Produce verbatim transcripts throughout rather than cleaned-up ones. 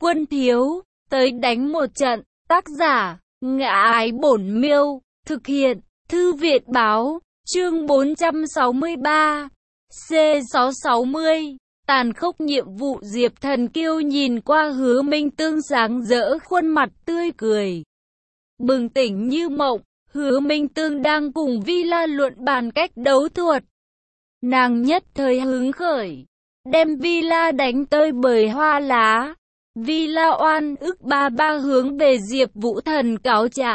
Quân thiếu, tới đánh một trận. Tác giả, Ngã Ái Bổn Miêu. Thực hiện, Thư Viện Báo. Chương bốn trăm sáu mươi ba. C sáu trăm sáu mươi. Tàn khốc nhiệm vụ. Diệp Thần Kiêu nhìn qua Hứa Minh Tương sáng rỡ, khuôn mặt tươi cười. Bừng tỉnh như mộng, Hứa Minh Tương đang cùng Vi La luận bàn cách đấu thuật. Nàng nhất thời hứng khởi, đem Vi La đánh tơi bời hoa lá. Vi La oan ức ba ba hướng về Diệp Vũ Thần cáo trạng.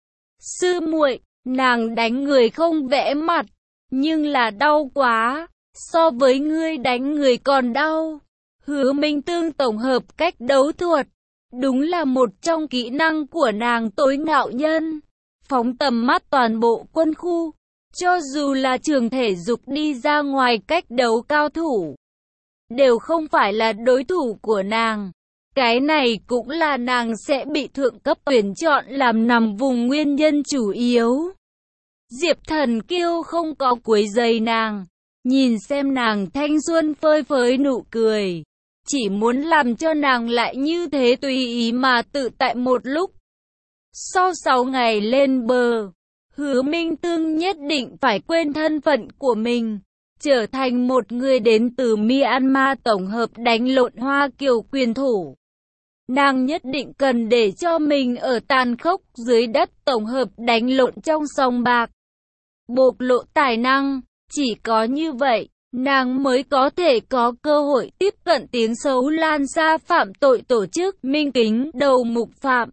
Sư muội, nàng đánh người không vẽ mặt, nhưng là đau quá, so với ngươi đánh người còn đau. Hứa Minh Tương tổng hợp cách đấu thuật, đúng là một trong kỹ năng của nàng tối ngạo nhân. Phóng tầm mắt toàn bộ quân khu, cho dù là trường thể dục đi ra ngoài cách đấu cao thủ, đều không phải là đối thủ của nàng. Cái này cũng là nàng sẽ bị thượng cấp tuyển chọn làm nằm vùng nguyên nhân chủ yếu. Diệp Thần Kiêu không có quấy rầy nàng, nhìn xem nàng thanh xuân phơi phới nụ cười, chỉ muốn làm cho nàng lại như thế tùy ý mà tự tại một lúc. Sau sáu ngày lên bờ, Hứa Minh Tương nhất định phải quên thân phận của mình, trở thành một người đến từ Myanmar tổng hợp đánh lộn Hoa Kiều quyền thủ. Nàng nhất định cần để cho mình ở tàn khốc dưới đất tổng hợp đánh lộn trong sòng bạc, bộc lộ tài năng. Chỉ có như vậy, nàng mới có thể có cơ hội tiếp cận tiếng xấu lan ra phạm tội tổ chức Minh Kính đầu mục phạm.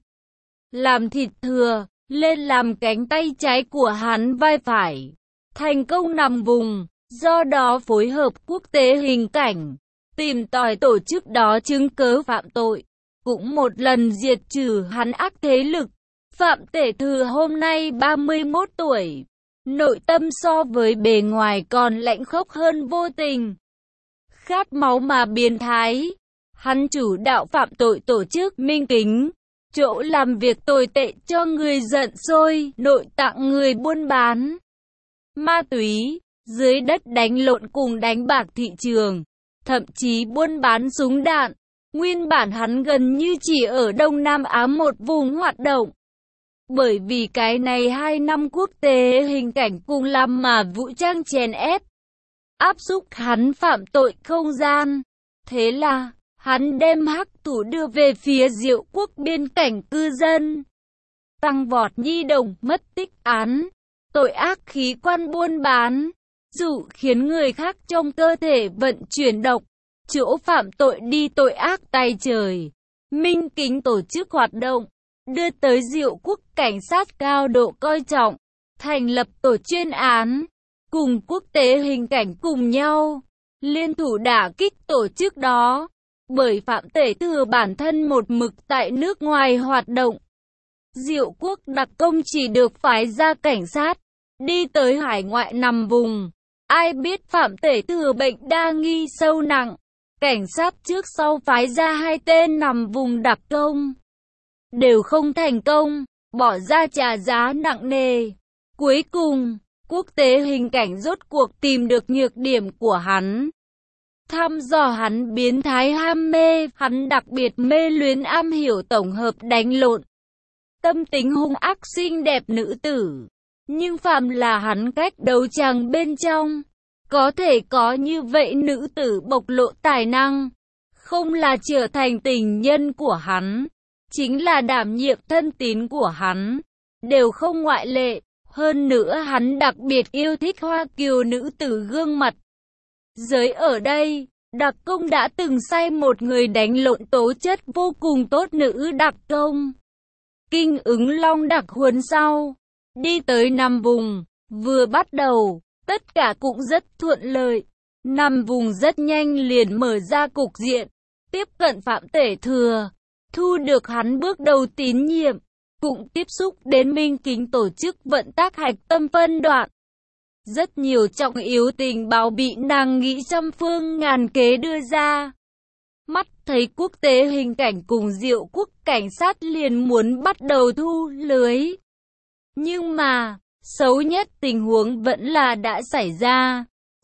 Làm thịt thừa, lên làm cánh tay trái của hắn vai phải, thành công nằm vùng, do đó phối hợp quốc tế hình cảnh, tìm tòi tổ chức đó chứng cớ phạm tội, cũng một lần diệt trừ hắn ác thế lực. Phạm Tể Thừa hôm nay ba mươi mốt tuổi, nội tâm so với bề ngoài còn lạnh khốc hơn vô tình, khát máu mà biến thái. Hắn chủ đạo phạm tội tổ chức Minh Kính, chỗ làm việc tồi tệ cho người giận sôi, nội tạng người buôn bán ma túy, dưới đất đánh lộn cùng đánh bạc thị trường, thậm chí buôn bán súng đạn. Nguyên bản hắn gần như chỉ ở Đông Nam Á một vùng hoạt động. Bởi vì cái này hai năm quốc tế hình cảnh cùng làm mà vũ trang chèn ép, áp xúc hắn phạm tội không gian. Thế là, hắn đem hắc thủ đưa về phía Diệu Quốc biên cảnh cư dân. Tăng vọt nhi đồng mất tích án, tội ác khí quan buôn bán, dụ khiến người khác trong cơ thể vận chuyển độc, chỗ phạm tội đi tội ác tay trời. Minh Kính tổ chức hoạt động, đưa tới Diệu Quốc cảnh sát cao độ coi trọng, thành lập tổ chuyên án, cùng quốc tế hình cảnh cùng nhau, liên thủ đả kích tổ chức đó. Bởi Phạm Tể Thừa bản thân một mực tại nước ngoài hoạt động, Diệu Quốc đặc công chỉ được phái ra cảnh sát, đi tới hải ngoại nằm vùng. Ai biết Phạm Tể Thừa bệnh đa nghi sâu nặng, cảnh sát trước sau phái ra hai tên nằm vùng đặc công, đều không thành công, bỏ ra trả giá nặng nề. Cuối cùng, quốc tế hình cảnh rốt cuộc tìm được nhược điểm của hắn. Thăm dò hắn biến thái ham mê, hắn đặc biệt mê luyến am hiểu tổng hợp đánh lộn, tâm tính hung ác xinh đẹp nữ tử. Nhưng phàm là hắn cách đấu tràng bên trong, có thể có như vậy nữ tử bộc lộ tài năng, không là trở thành tình nhân của hắn, chính là đảm nhiệm thân tín của hắn, đều không ngoại lệ. Hơn nữa hắn đặc biệt yêu thích Hoa Kiều nữ tử gương mặt. Giới ở đây, đặc công đã từng sai một người đánh lộn tố chất vô cùng tốt nữ đặc công. Kinh ứng long đặc huấn sau, đi tới năm vùng, vừa bắt đầu, tất cả cũng rất thuận lợi. Năm vùng rất nhanh liền mở ra cục diện, tiếp cận Phạm Tể Thừa, thu được hắn bước đầu tín nhiệm, cũng tiếp xúc đến Minh Kính tổ chức vận tác hạch tâm phân đoạn. Rất nhiều trọng yếu tình báo bị nàng nghĩ trăm phương ngàn kế đưa ra. Mắt thấy quốc tế hình cảnh cùng Diệu Quốc cảnh sát liền muốn bắt đầu thu lưới. Nhưng mà, xấu nhất tình huống vẫn là đã xảy ra.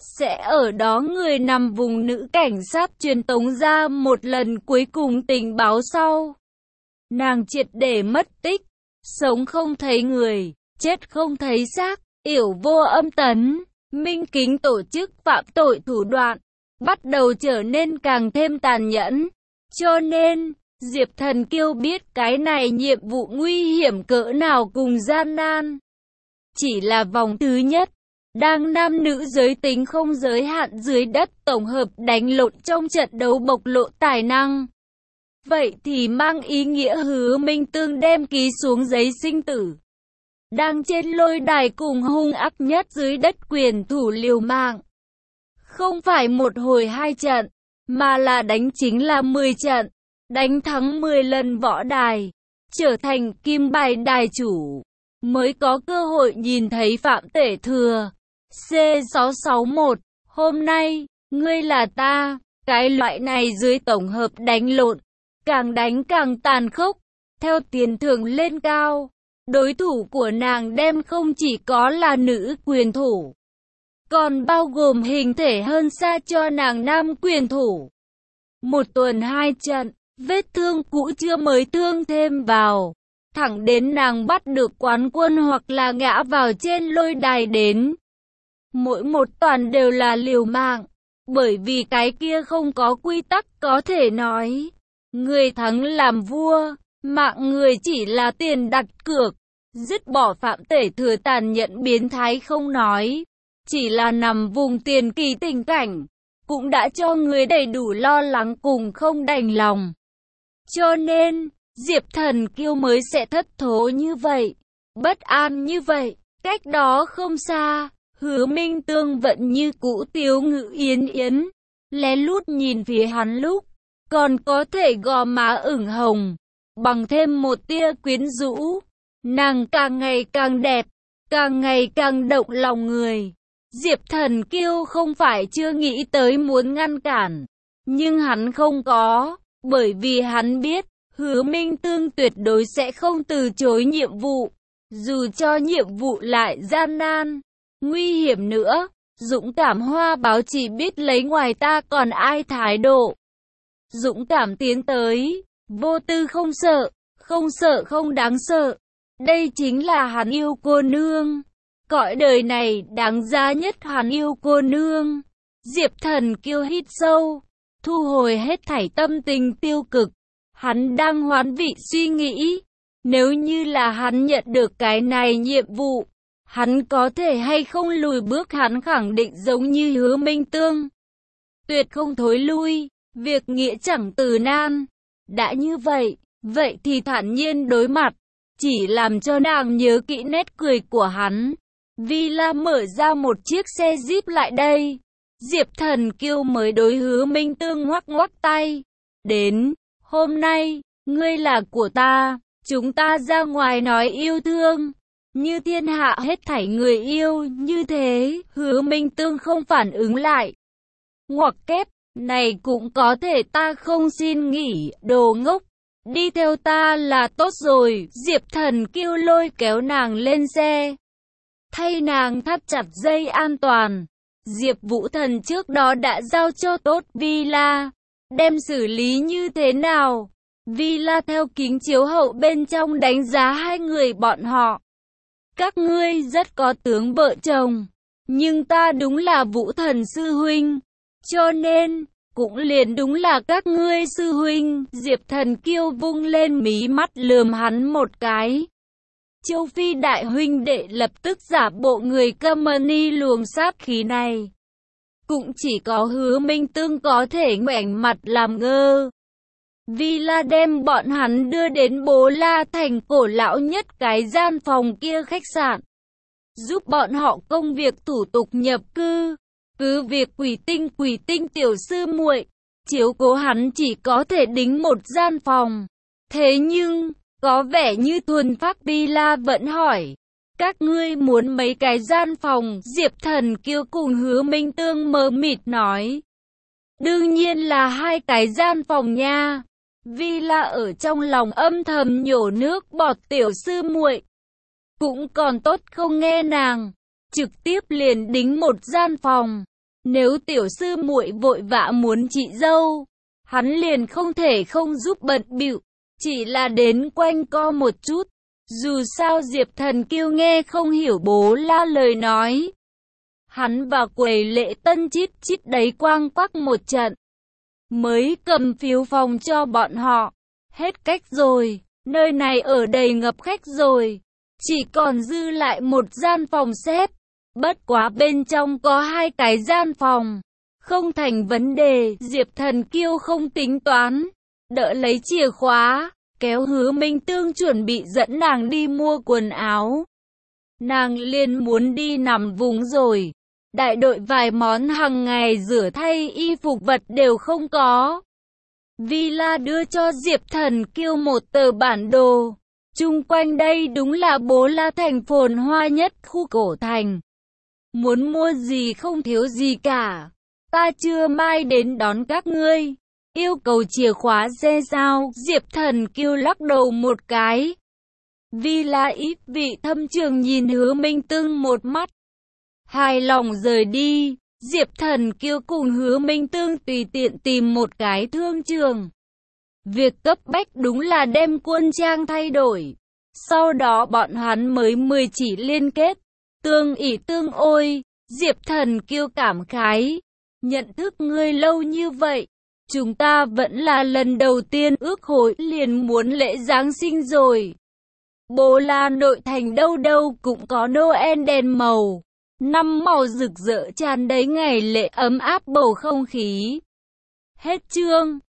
sẽ ở đó người nằm vùng nữ cảnh sát truyền tống ra một lần cuối cùng tình báo sau. Nàng triệt để mất tích, sống không thấy người, chết không thấy xác, yểu vô âm tấn, minh kính tổ chức phạm tội thủ đoạn, bắt đầu trở nên càng thêm tàn nhẫn. Cho nên, Diệp Thần Kiêu biết cái này nhiệm vụ nguy hiểm cỡ nào cùng gian nan. Chỉ là vòng thứ nhất, đang nam nữ giới tính không giới hạn dưới đất tổng hợp đánh lộn trong trận đấu bộc lộ tài năng. Vậy thì mang ý nghĩa Hứa Minh Tương đem ký xuống giấy sinh tử. Đang trên lôi đài cùng hung ác nhất dưới đất quyền thủ liều mạng. Không phải một hồi hai trận, mà là đánh chính là mười trận. Đánh thắng mười lần võ đài, trở thành kim bài đài chủ, mới có cơ hội nhìn thấy Phạm Tể Thừa. C sáu sáu mốt, hôm nay, ngươi là ta, cái loại này dưới tổng hợp đánh lộn, càng đánh càng tàn khốc, theo tiền thưởng lên cao. Đối thủ của nàng đem không chỉ có là nữ quyền thủ, còn bao gồm hình thể hơn xa cho nàng nam quyền thủ. Một tuần hai trận, vết thương cũ chưa mới thương thêm vào, thẳng đến nàng bắt được quán quân hoặc là ngã vào trên lôi đài đến. Mỗi một toàn đều là liều mạng, bởi vì cái kia không có quy tắc có thể nói. Người thắng làm vua, mạng người chỉ là tiền đặt cược. Dứt bỏ Phạm Tể Thừa tàn nhẫn biến thái không nói, chỉ là nằm vùng tiền kỳ tình cảnh, cũng đã cho người đầy đủ lo lắng cùng không đành lòng. Cho nên, Diệp Thần Kiêu mới sẽ thất thố như vậy, bất an như vậy. Cách đó không xa, Hứa Minh Tương vẫn như cũ tiếu ngữ yến yến, lén lút nhìn phía hắn lúc, còn có thể gò má ửng hồng, bằng thêm một tia quyến rũ. Nàng càng ngày càng đẹp, càng ngày càng động lòng người. Diệp Thần Kiêu không phải chưa nghĩ tới muốn ngăn cản, nhưng hắn không có, bởi vì hắn biết, Hứa Minh Tương tuyệt đối sẽ không từ chối nhiệm vụ, dù cho nhiệm vụ lại gian nan, nguy hiểm nữa. Dũng cảm hoa báo chỉ biết lấy ngoài ta còn ai thái độ. Dũng cảm tiến tới, vô tư không sợ, không sợ không đáng sợ. Đây chính là hắn yêu cô nương. Cõi đời này đáng giá nhất hắn yêu cô nương. Diệp Thần Kiêu hít sâu, thu hồi hết thảy tâm tình tiêu cực. Hắn đang hoán vị suy nghĩ, nếu như là hắn nhận được cái này nhiệm vụ, hắn có thể hay không lùi bước. Hắn khẳng định giống như Hứa Minh Tương, tuyệt không thối lui, việc nghĩa chẳng từ nan. Đã như vậy, vậy thì thản nhiên đối mặt, chỉ làm cho nàng nhớ kỹ nét cười của hắn. Villa mở ra một chiếc xe Jeep lại đây, Diệp Thần Kiêu mới đối Hứa Minh Tương ngoắc ngoắc tay. Đến, hôm nay, ngươi là của ta, chúng ta ra ngoài nói yêu thương, như thiên hạ hết thảy người yêu, như thế. Hứa Minh Tương không phản ứng lại. Ngoặc kép, này cũng có thể, ta không xin nghỉ, đồ ngốc. Đi theo ta là tốt rồi. Diệp Thần Kiêu lôi kéo nàng lên xe, thay nàng thắt chặt dây an toàn. Diệp Vũ Thần trước đó đã giao cho tốt Villa, đem xử lý như thế nào? Villa theo kính chiếu hậu bên trong đánh giá hai người bọn họ. Các ngươi rất có tướng vợ chồng, nhưng ta đúng là Vũ Thần sư huynh, cho nên cũng liền đúng là các ngươi sư huynh. Diệp Thần Kiêu vung lên mí mắt lườm hắn một cái. Châu Phi đại huynh đệ lập tức giả bộ người company luồng sát khí này. Cũng chỉ có Hứa Minh Tương có thể ngoảnh mặt làm ngơ. Villa đem bọn hắn đưa đến Bố La Thành cổ lão nhất cái gian phòng kia khách sạn, giúp bọn họ công việc thủ tục nhập cư. Cứ việc Quỷ Tinh Quỷ Tinh tiểu sư muội chiếu cố hắn chỉ có thể đính một gian phòng. Thế nhưng, có vẻ như thuần phác Villa vẫn hỏi, các ngươi muốn mấy cái gian phòng? Diệp Thần Kiêu cùng Hứa Minh Tương mờ mịt nói, đương nhiên là hai cái gian phòng nha. Villa ở trong lòng âm thầm nhổ nước bọt, tiểu sư muội cũng còn tốt không nghe nàng, trực tiếp liền đính một gian phòng. Nếu tiểu sư muội vội vã muốn chị dâu, hắn liền không thể không giúp bận bịu, chỉ là đến quanh co một chút. Dù sao Diệp Thần Kiêu nghe không hiểu bố La lời nói. Hắn và quầy lễ tân chít chít đấy quang quắc một trận, mới cầm phiếu phòng cho bọn họ. Hết cách rồi, nơi này ở đầy ngập khách rồi, chỉ còn dư lại một gian phòng xếp. Bất quá bên trong có hai cái gian phòng, không thành vấn đề. Diệp Thần Kiêu không tính toán, đỡ lấy chìa khóa, kéo Hứa Minh Tương chuẩn bị dẫn nàng đi mua quần áo. Nàng liền muốn đi nằm vùng rồi. Đại đội vài món hàng ngày rửa thay y phục vật đều không có. Villa đưa cho Diệp Thần Kiêu một tờ bản đồ. Chung quanh đây đúng là bố La thành phồn hoa nhất khu cổ thành. Muốn mua gì không thiếu gì cả. Ta chưa mai đến đón các ngươi. Yêu cầu chìa khóa xe sao? Diệp Thần Kiêu lắc đầu một cái. Villa ít vị thâm trường nhìn Hứa Minh Tương một mắt. Hài lòng rời đi. Diệp Thần Kiêu cùng Hứa Minh Tương tùy tiện tìm một cái thương trường. Việc cấp bách đúng là đem quân trang thay đổi. Sau đó bọn hắn mới mười chỉ liên kết. Tương ỷ tương ôi. Diệp Thần Kiêu cảm khái. Nhận thức ngươi lâu như vậy, chúng ta vẫn là lần đầu tiên ước hội liền muốn lễ Giáng sinh rồi. Bố La nội thành đâu đâu cũng có Noel đèn màu. Năm màu rực rỡ tràn đầy ngày lễ ấm áp bầu không khí. Hết chương.